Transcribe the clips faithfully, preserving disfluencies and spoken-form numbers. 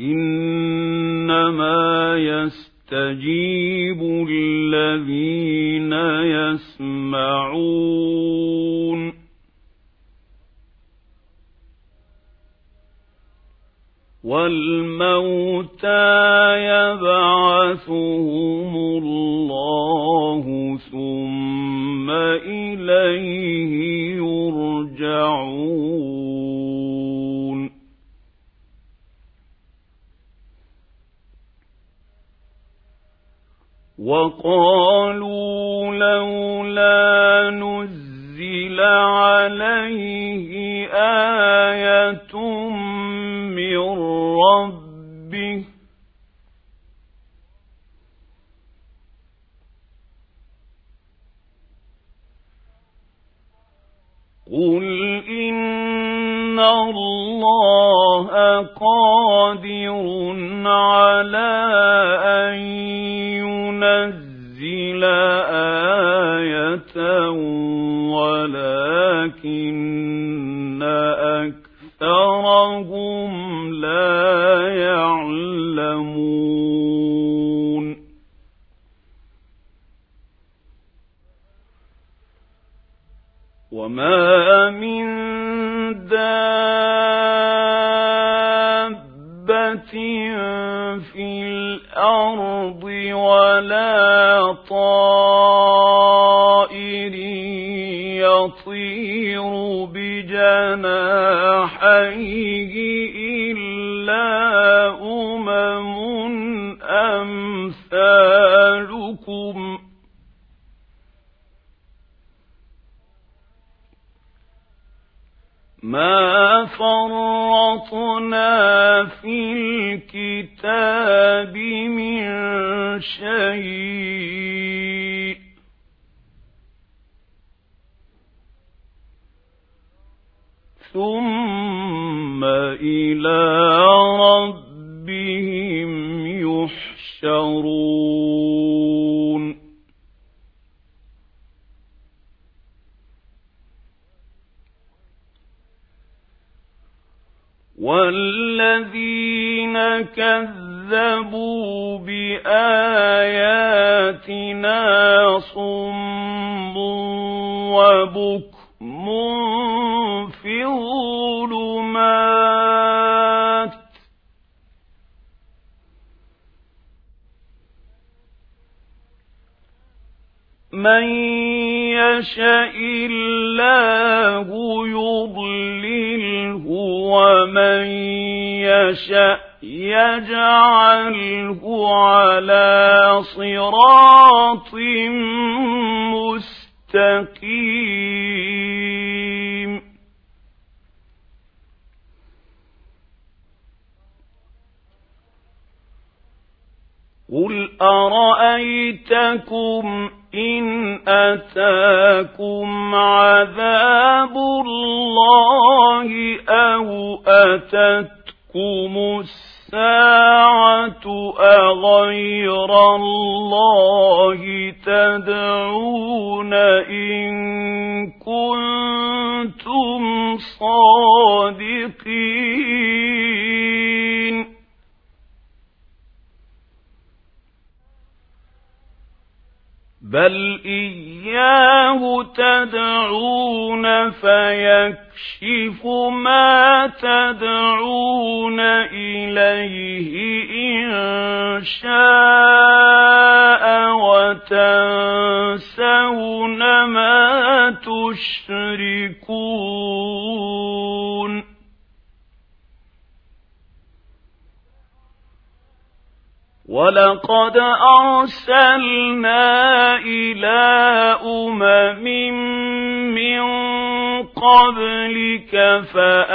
إنما يستجيب الذين يسمعون والموتى يبعثهم الله ثم إليه يرجعون وقالوا لولا نزل عليه آية من ربه قل إن الله قادر على أن ينزل آية ولكن أكثرهم لا يعلمون وما من دابة في الأرض ولا طائر يطير بجناحيه إلا أمم أمثالكم ما فرطنا في الكتاب من شيء ثم إلى ربهم يحشرون والذين كذبوا بآياتنا صم وبكم في الظلمات من يشاء الله يضلله ومن يشاء يجعله على صراط مستقيم قل أرأيتكم إن أتاكم عذاب الله أو أتتكم الساعة أغير الله تدعون إن كنتم صادقين بل إياه تدعون فيكشف ما تدعون إليه إن شاء وتنسون ما تشركون ولقد أرسلنا إلى أمم من قبلك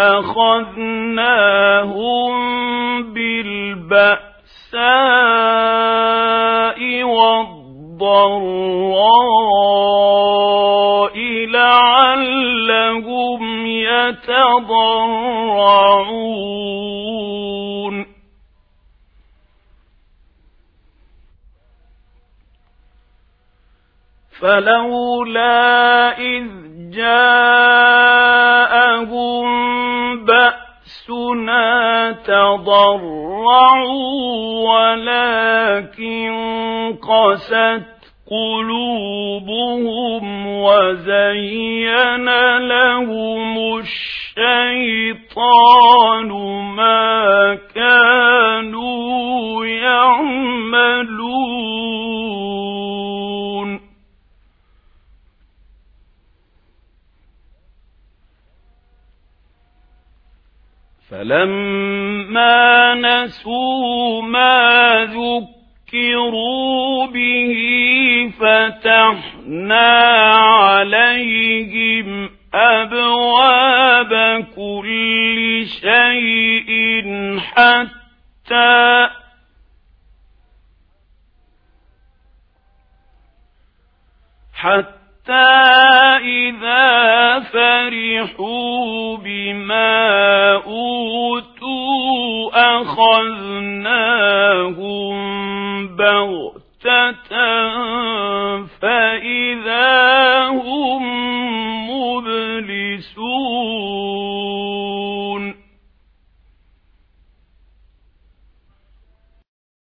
فأخذناهم بالبأساء والضراء لعلهم يتضرعون فلولا إذ جاءهم بأسنا تضرعوا ولكن قست قلوبهم وزين لهم الشيطان ما كانوا يعملون فلما نسوا ما ذكروا به فتحنا عليهم أبواب كل شيء حتى حتى إذا فرحوا بما أوتوا أخذناهم بغتة فإذا